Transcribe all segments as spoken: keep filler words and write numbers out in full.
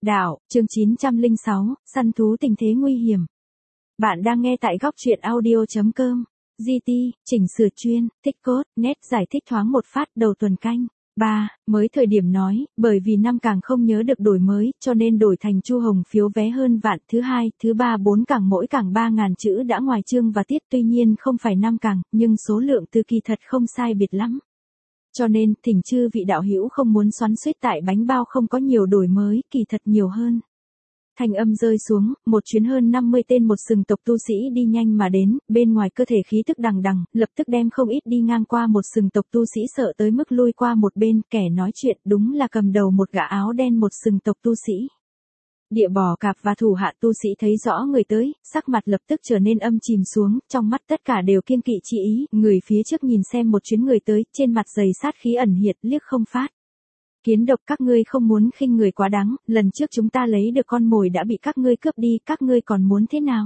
Đạo, chương chín trăm lẻ sáu, săn thú tình thế nguy hiểm. Bạn đang nghe tại góc truyện audio.com. giê tê, chỉnh sửa chuyên, thích cốt, nét giải thích thoáng một phát đầu tuần canh. ba. Mới thời điểm nói, bởi vì năm càng không nhớ được đổi mới, cho nên đổi thành Chu Hồng phiếu vé hơn vạn. Thứ hai, thứ ba bốn càng mỗi càng ba ngàn chữ đã ngoài chương và tiết, tuy nhiên không phải năm càng, nhưng số lượng từ kỳ thật không sai biệt lắm. Cho nên, thỉnh chư vị đạo hữu không muốn xoắn xuýt tại bánh bao không có nhiều đổi mới, kỳ thật nhiều hơn. Thanh âm rơi xuống, một chuyến hơn năm mươi tên một sừng tộc tu sĩ đi nhanh mà đến, bên ngoài cơ thể khí tức đằng đằng, lập tức đem không ít đi ngang qua một sừng tộc tu sĩ sợ tới mức lui qua một bên, kẻ nói chuyện đúng là cầm đầu một gã áo đen một sừng tộc tu sĩ. Địa bò cạp và thủ hạ tu sĩ thấy rõ người tới, sắc mặt lập tức trở nên âm chìm xuống, trong mắt tất cả đều kiêng kỵ chi ý, người phía trước nhìn xem một chuyến người tới, trên mặt dày sát khí ẩn hiện, liếc không phát. Kiến độc, các ngươi không muốn khinh người quá đáng, lần trước chúng ta lấy được con mồi đã bị các ngươi cướp đi, các ngươi còn muốn thế nào?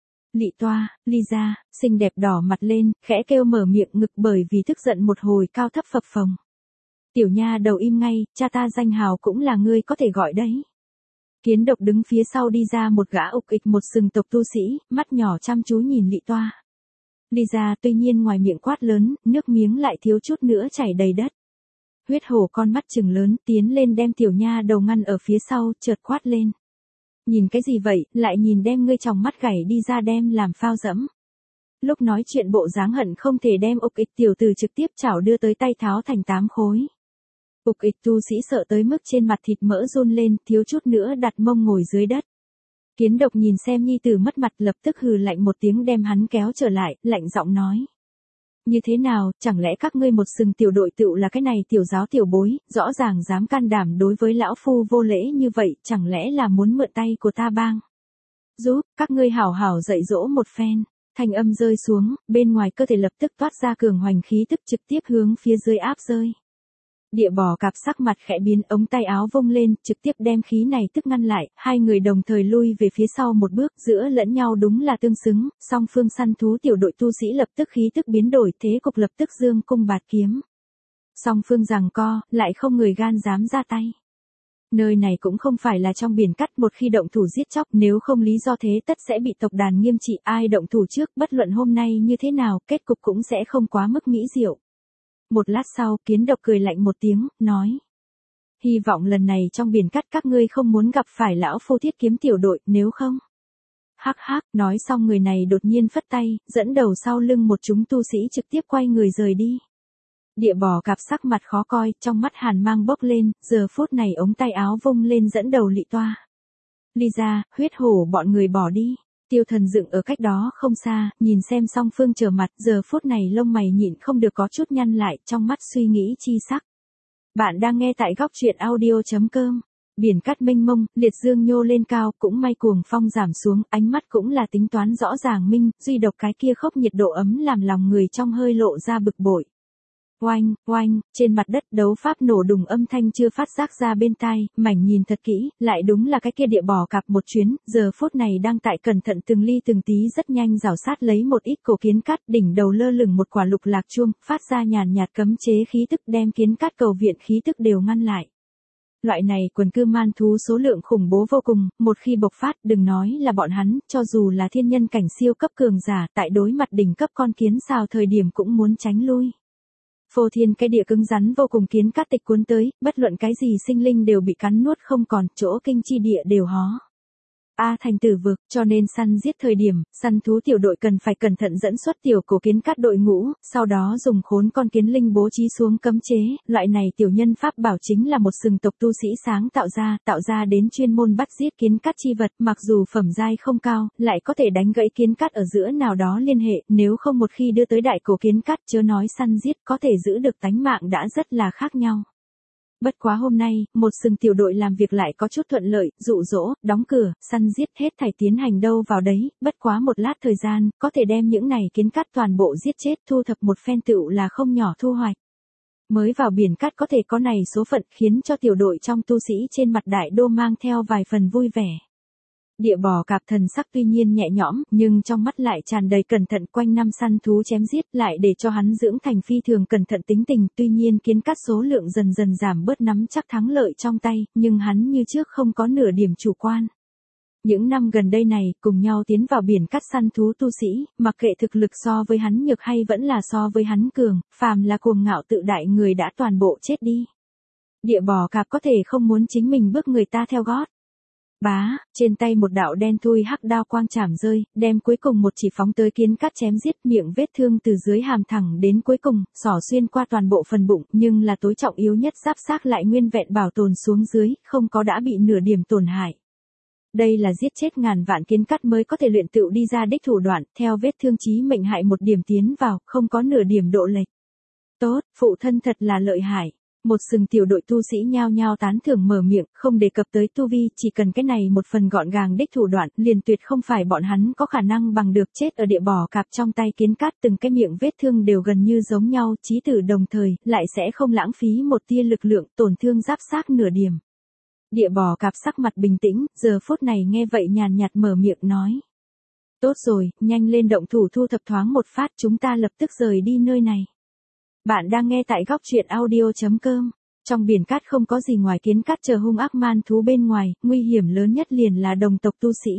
Lị Toa, Ly Gia, xinh đẹp đỏ mặt lên, khẽ kêu mở miệng ngực bởi vì tức giận một hồi cao thấp phập phồng. Tiểu nha đầu im ngay, cha ta danh hào cũng là ngươi có thể gọi đấy. Kiến độc đứng phía sau đi ra một gã ục ịch một sừng tộc tu sĩ, mắt nhỏ chăm chú nhìn Lị Toa. Ly Gia tuy nhiên ngoài miệng quát lớn, nước miếng lại thiếu chút nữa chảy đầy đất. Huyết hổ con mắt trừng lớn, tiến lên đem tiểu nha đầu ngăn ở phía sau, chợt quát lên. Nhìn cái gì vậy, lại nhìn đem ngươi tròng mắt gảy đi ra đem làm phao dẫm. Lúc nói chuyện bộ dáng hận không thể đem ục ịch tiểu tử trực tiếp chảo đưa tới tay tháo thành tám khối. Ục ịch tu sĩ sợ tới mức trên mặt thịt mỡ run lên, thiếu chút nữa đặt mông ngồi dưới đất. Kiến độc nhìn xem nhi tử mất mặt lập tức hừ lạnh một tiếng đem hắn kéo trở lại, lạnh giọng nói. Như thế nào, chẳng lẽ các ngươi một sừng tiểu đội tựu là cái này tiểu giáo tiểu bối, rõ ràng dám can đảm đối với lão phu vô lễ như vậy, chẳng lẽ là muốn mượn tay của ta bang? Giúp, các ngươi hảo hảo dạy dỗ một phen, thanh âm rơi xuống, bên ngoài cơ thể lập tức toát ra cường hoành khí tức trực tiếp hướng phía dưới áp rơi. Địa bò cạp sắc mặt khẽ biến, ống tay áo vung lên, trực tiếp đem khí này tức ngăn lại, hai người đồng thời lui về phía sau một bước, giữa lẫn nhau đúng là tương xứng, song phương săn thú tiểu đội tu sĩ lập tức khí tức biến đổi, thế cục lập tức dương cung bạt kiếm. Song phương giằng co, lại không người gan dám ra tay. Nơi này cũng không phải là trong biển cắt, một khi động thủ giết chóc, nếu không lý do thế tất sẽ bị tộc đàn nghiêm trị, ai động thủ trước, bất luận hôm nay như thế nào, kết cục cũng sẽ không quá mức mỹ diệu. Một lát sau, kiến độc cười lạnh một tiếng, nói. Hy vọng lần này trong biển cắt các ngươi không muốn gặp phải lão phu thiết kiếm tiểu đội, nếu không. Hắc hắc, nói xong người này đột nhiên phất tay, dẫn đầu sau lưng một chúng tu sĩ trực tiếp quay người rời đi. Địa bò cạp sắc mặt khó coi, trong mắt hàn mang bốc lên, giờ phút này ống tay áo vung lên dẫn đầu Lị Toa. Ly Gia, huyết hổ bọn người bỏ đi. Tiêu Thần dựng ở cách đó không xa, nhìn xem song phương trở mặt, giờ phút này lông mày nhịn không được có chút nhăn lại, trong mắt suy nghĩ chi sắc. Bạn đang nghe tại góc truyện audio.com. Biển cát mênh mông, liệt dương nhô lên cao, cũng may cuồng phong giảm xuống, ánh mắt cũng là tính toán rõ ràng minh, duy độc cái kia khốc nhiệt độ ấm làm lòng người trong hơi lộ ra bực bội. Oanh, oanh, trên mặt đất đấu pháp nổ đùng âm thanh chưa phát giác ra bên tai, mảnh nhìn thật kỹ, lại đúng là cái kia địa bò cạp một chuyến, giờ phút này đang tại cẩn thận từng ly từng tí rất nhanh rảo sát lấy một ít cổ kiến cát, đỉnh đầu lơ lửng một quả lục lạc chuông, phát ra nhàn nhạt cấm chế khí tức đem kiến cát cầu viện khí tức đều ngăn lại. Loại này quần cư man thú số lượng khủng bố vô cùng, một khi bộc phát đừng nói là bọn hắn, cho dù là thiên nhân cảnh siêu cấp cường giả tại đối mặt đỉnh cấp con kiến xào thời điểm cũng muốn tránh lui. Phô thiên cái địa cứng rắn vô cùng kiến cát tịch cuốn tới, bất luận cái gì sinh linh đều bị cắn nuốt không còn, chỗ kinh chi địa đều hó. A thành tử vực, cho nên săn giết thời điểm, săn thú tiểu đội cần phải cẩn thận dẫn xuất tiểu cổ kiến cát đội ngũ, sau đó dùng khốn con kiến linh bố trí xuống cấm chế, loại này tiểu nhân pháp bảo chính là một sừng tộc tu sĩ sáng tạo ra, tạo ra đến chuyên môn bắt giết kiến cát chi vật, mặc dù phẩm giai không cao, lại có thể đánh gãy kiến cát ở giữa nào đó liên hệ, nếu không một khi đưa tới đại cổ kiến cát chớ nói săn giết có thể giữ được tánh mạng đã rất là khác nhau. Bất quá hôm nay, một sừng tiểu đội làm việc lại có chút thuận lợi, dụ dỗ, đóng cửa, săn giết hết thảy tiến hành đâu vào đấy, bất quá một lát thời gian, có thể đem những này kiến cát toàn bộ giết chết thu thập một phen tựu là không nhỏ thu hoạch. Mới vào biển cát có thể có này số phận khiến cho tiểu đội trong tu sĩ trên mặt đại đô mang theo vài phần vui vẻ. Địa bò cạp thần sắc tuy nhiên nhẹ nhõm, nhưng trong mắt lại tràn đầy cẩn thận, quanh năm săn thú chém giết lại để cho hắn dưỡng thành phi thường cẩn thận tính tình, tuy nhiên kiến cắt số lượng dần dần giảm bớt, nắm chắc thắng lợi trong tay, nhưng hắn như trước không có nửa điểm chủ quan. Những năm gần đây này, cùng nhau tiến vào biển cắt săn thú tu sĩ, mặc kệ thực lực so với hắn nhược hay vẫn là so với hắn cường, phàm là cuồng ngạo tự đại người đã toàn bộ chết đi. Địa bò cạp có thể không muốn chính mình bước người ta theo gót. Bá, trên tay một đạo đen thui hắc đao quang chảm rơi, đem cuối cùng một chỉ phóng tới kiến cắt chém giết, miệng vết thương từ dưới hàm thẳng đến cuối cùng, xỏ xuyên qua toàn bộ phần bụng, nhưng là tối trọng yếu nhất giáp xác lại nguyên vẹn bảo tồn xuống dưới, không có đã bị nửa điểm tổn hại. Đây là giết chết ngàn vạn kiến cắt mới có thể luyện tựu đi ra đích thủ đoạn, theo vết thương chí mệnh hại một điểm tiến vào, không có nửa điểm độ lệch. Tốt, phụ thân thật là lợi hại. Một sừng tiểu đội tu sĩ nhao nhao tán thưởng mở miệng, không đề cập tới tu vi, chỉ cần cái này một phần gọn gàng đích thủ đoạn, liền tuyệt không phải bọn hắn có khả năng bằng được. Chết ở địa bò cạp trong tay kiến cát, từng cái miệng vết thương đều gần như giống nhau, chí tử đồng thời, lại sẽ không lãng phí một tia lực lượng, tổn thương giáp xác nửa điểm. Địa bò cạp sắc mặt bình tĩnh, giờ phút này nghe vậy nhàn nhạt mở miệng nói. Tốt rồi, nhanh lên động thủ thu thập thoáng một phát, chúng ta lập tức rời đi nơi này. Bạn đang nghe tại góc truyện audio chấm com. Trong biển cát không có gì ngoài kiến cát chờ hung ác man thú bên ngoài, nguy hiểm lớn nhất liền là đồng tộc tu sĩ.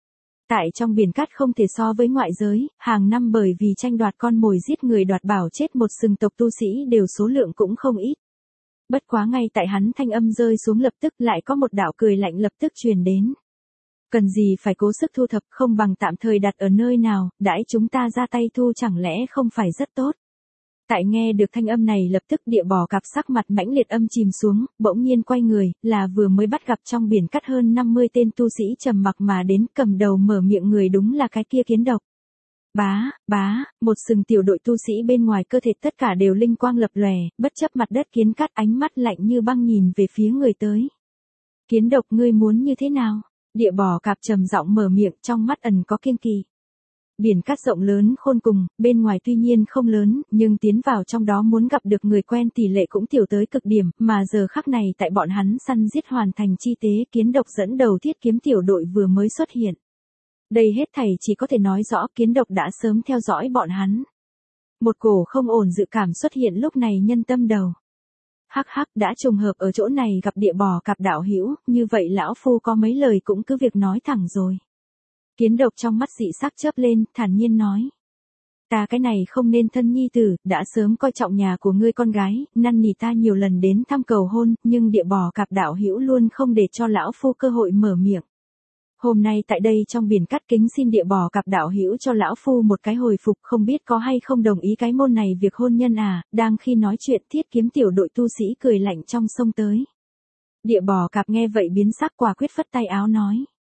Tại trong biển cát không thể so với ngoại giới, hàng năm bởi vì tranh đoạt con mồi giết người đoạt bảo chết một sừng tộc tu sĩ đều số lượng cũng không ít. Bất quá ngay tại hắn thanh âm rơi xuống lập tức lại có một đạo cười lạnh lập tức truyền đến. Cần gì phải cố sức thu thập, không bằng tạm thời đặt ở nơi nào, đãi chúng ta ra tay thu chẳng lẽ không phải rất tốt. Tại nghe được thanh âm này lập tức địa bò cạp sắc mặt mãnh liệt âm chìm xuống, bỗng nhiên quay người, là vừa mới bắt gặp trong biển cắt hơn năm mươi tên tu sĩ trầm mặc mà đến, cầm đầu mở miệng người đúng là cái kia kiến độc. Bá, bá, một sừng tiểu đội tu sĩ bên ngoài cơ thể tất cả đều linh quang lập lòe, bất chấp mặt đất kiến cắt, ánh mắt lạnh như băng nhìn về phía người tới. Kiến độc, ngươi muốn như thế nào? Địa bò cạp trầm giọng mở miệng, trong mắt ẩn có kiêng kỵ. Biển cát rộng lớn khôn cùng, bên ngoài tuy nhiên không lớn, nhưng tiến vào trong đó muốn gặp được người quen tỷ lệ cũng tiểu tới cực điểm, mà giờ khắc này tại bọn hắn săn giết hoàn thành chi tế, kiến độc dẫn đầu thiết kiếm tiểu đội vừa mới xuất hiện. Đây hết thảy chỉ có thể nói rõ kiến độc đã sớm theo dõi bọn hắn. Một cổ không ổn dự cảm xuất hiện lúc này nhân tâm đầu. Hắc hắc, đã trùng hợp ở chỗ này gặp địa bò cạp đạo hữu, như vậy lão phu có mấy lời cũng cứ việc nói thẳng rồi. Kiến độc trong mắt dị sắc chớp lên, thản nhiên nói. Ta cái này không nên thân nhi tử, đã sớm coi trọng nhà của ngươi con gái, năn nỉ ta nhiều lần đến thăm cầu hôn, nhưng địa bò cạp đạo hữu luôn không để cho lão phu cơ hội mở miệng. Hôm nay tại đây trong biển cát kính xin địa bò cạp đạo hữu cho lão phu một cái hồi phục, không biết có hay không đồng ý cái môn này việc hôn nhân à. Đang khi nói chuyện thiết kiếm tiểu đội tu sĩ cười lạnh trong sông tới. Địa bò cạp nghe vậy biến sắc, quả quyết phất tay áo nói.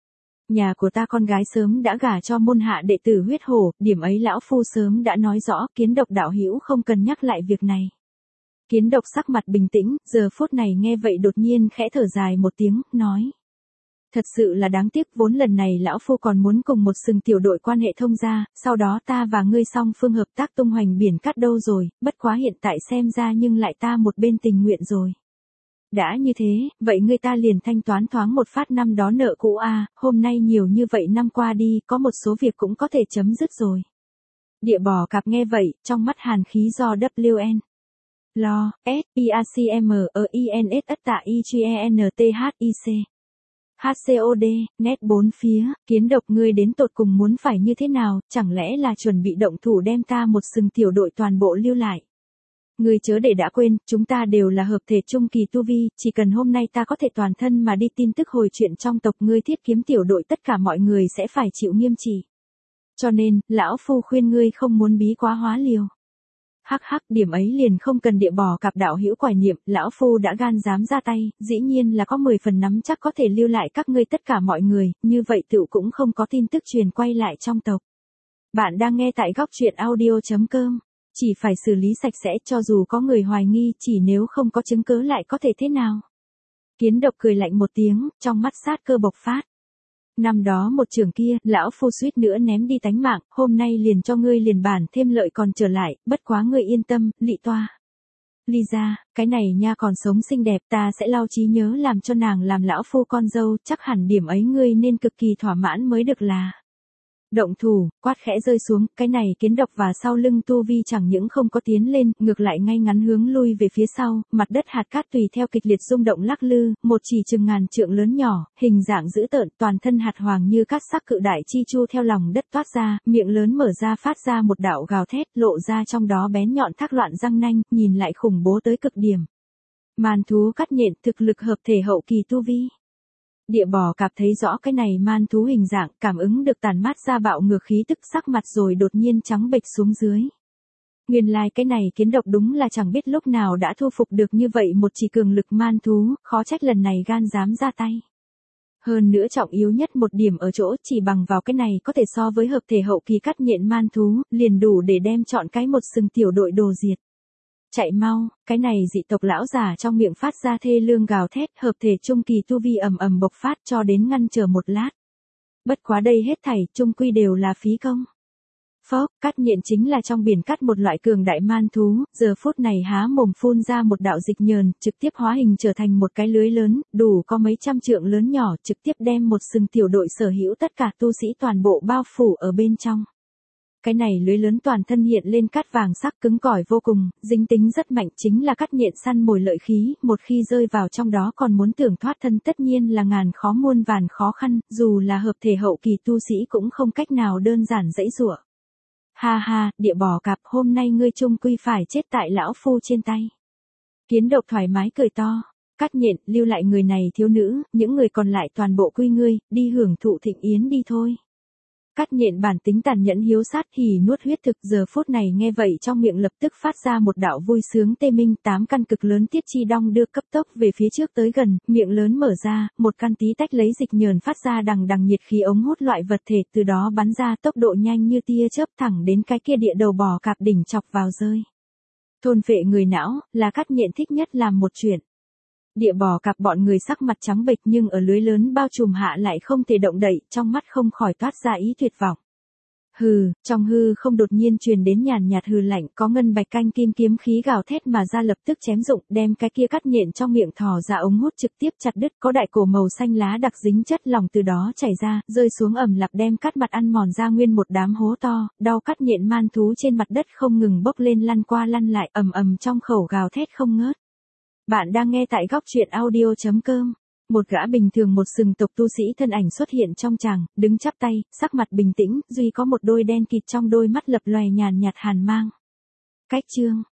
Nhà của ta con gái sớm đã gả cho môn hạ đệ tử huyết hổ, điểm ấy lão phu sớm đã nói rõ, kiến độc đạo hữu không cần nhắc lại việc này. Kiến độc sắc mặt bình tĩnh, giờ phút này nghe vậy đột nhiên khẽ thở dài một tiếng, nói. Thật sự là đáng tiếc, vốn lần này lão phu còn muốn cùng một sừng tiểu đội quan hệ thông gia, sau đó ta và ngươi song phương hợp tác tung hoành biển cát đâu rồi, bất quá hiện tại xem ra nhưng lại ta một bên tình nguyện rồi. Đã như thế, vậy ngươi ta liền thanh toán thoáng một phát năm đó nợ cũ a, hôm nay nhiều như vậy năm qua đi, có một số việc cũng có thể chấm dứt rồi. Địa bò cạp nghe vậy, trong mắt hàn khí do W N. Lo, S, P A C M, E I N S ất tạ I G E N T H I C. H C O D, nét bốn phía, kiến độc ngươi đến tột cùng muốn phải như thế nào, chẳng lẽ là chuẩn bị động thủ đem ta một sừng tiểu đội toàn bộ lưu lại. Ngươi chớ để đã quên, chúng ta đều là hợp thể trung kỳ tu vi, chỉ cần hôm nay ta có thể toàn thân mà đi tin tức hồi chuyện trong tộc ngươi thiết kiếm tiểu đội tất cả mọi người sẽ phải chịu nghiêm trị. Cho nên, lão phu khuyên ngươi không muốn bí quá hóa liều. Hắc hắc, điểm ấy liền không cần địa bò cạp đạo hữu quải niệm, lão phu đã gan dám ra tay, dĩ nhiên là có mười phần nắm chắc có thể lưu lại các ngươi tất cả mọi người, như vậy tựu cũng không có tin tức truyền quay lại trong tộc. Bạn đang nghe tại góc truyện audio chấm com. Chỉ phải xử lý sạch sẽ, cho dù có người hoài nghi, chỉ nếu không có chứng cứ lại có thể thế nào. Kiến độc cười lạnh một tiếng, trong mắt sát cơ bộc phát. Năm đó một trường kia, lão phu suýt nữa ném đi tánh mạng, hôm nay liền cho ngươi liền bản thêm lợi còn trở lại, bất quá ngươi yên tâm, lị toa. Lisa, cái này nha còn sống xinh đẹp, ta sẽ lau trí nhớ làm cho nàng làm lão phu con dâu, chắc hẳn điểm ấy ngươi nên cực kỳ thỏa mãn mới được là. Động thủ, quát khẽ rơi xuống, cái này kiến độc và sau lưng tu vi chẳng những không có tiến lên, ngược lại ngay ngắn hướng lui về phía sau, mặt đất hạt cát tùy theo kịch liệt rung động lắc lư, một chỉ chừng ngàn trượng lớn nhỏ, hình dạng dữ tợn, toàn thân hạt hoàng như cát sắc cự đại chi chu theo lòng đất toát ra, miệng lớn mở ra phát ra một đạo gào thét, lộ ra trong đó bén nhọn thác loạn răng nanh, nhìn lại khủng bố tới cực điểm. Man thú cắt nhện, thực lực hợp thể hậu kỳ tu vi. Địa bò cạp thấy rõ cái này man thú hình dạng, cảm ứng được tàn mát ra bạo ngược khí tức, sắc mặt rồi đột nhiên trắng bệch xuống dưới. Nguyên lai like cái này kiến độc đúng là chẳng biết lúc nào đã thu phục được như vậy một chỉ cường lực man thú, khó trách lần này gan dám ra tay. Hơn nữa trọng yếu nhất một điểm ở chỗ chỉ bằng vào cái này có thể so với hợp thể hậu kỳ cắt nhện man thú, liền đủ để đem chọn cái một sừng tiểu đội đồ diệt. Chạy mau, cái này dị tộc lão già trong miệng phát ra thê lương gào thét, hợp thể trung kỳ tu vi ầm ầm bộc phát cho đến ngăn chờ một lát. Bất quá đây hết thảy, trung quy đều là phí công. Phốc, cắt nhện chính là trong biển cắt một loại cường đại man thú, giờ phút này há mồm phun ra một đạo dịch nhờn, trực tiếp hóa hình trở thành một cái lưới lớn, đủ có mấy trăm trượng lớn nhỏ, trực tiếp đem một sừng tiểu đội sở hữu tất cả tu sĩ toàn bộ bao phủ ở bên trong. Cái này lưới lớn toàn thân hiện lên cát vàng sắc cứng cỏi vô cùng, dính tính rất mạnh, chính là cắt nhện săn mồi lợi khí, một khi rơi vào trong đó còn muốn tưởng thoát thân tất nhiên là ngàn khó muôn vàn khó khăn, dù là hợp thể hậu kỳ tu sĩ cũng không cách nào đơn giản dãy giụa. Ha ha, địa bò cạp, hôm nay ngươi chung quy phải chết tại lão phu trên tay. Kiến độc thoải mái cười to, cắt nhện, lưu lại người này thiếu nữ, những người còn lại toàn bộ quy ngươi, đi hưởng thụ thịnh yến đi thôi. Cắt nhện bản tính tàn nhẫn hiếu sát hỉ nuốt huyết thực, giờ phút này nghe vậy trong miệng lập tức phát ra một đạo vui sướng tê minh, tám căn cực lớn tiết chi đong đưa cấp tốc về phía trước tới gần, miệng lớn mở ra, một căn tí tách lấy dịch nhờn phát ra đằng đằng nhiệt khí ống hút loại vật thể, từ đó bắn ra tốc độ nhanh như tia chớp thẳng đến cái kia địa đầu bò cạp đỉnh chọc vào rơi. Thôn phệ người não, là cắt nhện thích nhất làm một chuyện. Địa bò cạp bọn người sắc mặt trắng bệch nhưng ở lưới lớn bao trùm hạ lại không thể động đậy, trong mắt không khỏi toát ra ý tuyệt vọng. Hừ, trong hư không đột nhiên truyền đến nhàn nhạt hừ lạnh, có ngân bạch canh kim kiếm khí gào thét mà ra lập tức chém dụng, đem cái kia cắt nhện trong miệng thò ra ống hút trực tiếp chặt đứt, có đại cổ màu xanh lá đặc dính chất lỏng từ đó chảy ra, rơi xuống ẩm lặp đem cắt mặt ăn mòn ra nguyên một đám hố to, đau cắt nhện man thú trên mặt đất không ngừng bốc lên lăn qua lăn lại, ầm ầm trong khẩu gào thét không ngớt. Bạn đang nghe tại góc truyện audio chấm com. Một gã bình thường một sừng tộc tu sĩ thân ảnh xuất hiện trong tràng, đứng chắp tay, sắc mặt bình tĩnh, duy có một đôi đen kịt trong đôi mắt lập lòe nhàn nhạt hàn mang. Cách chương,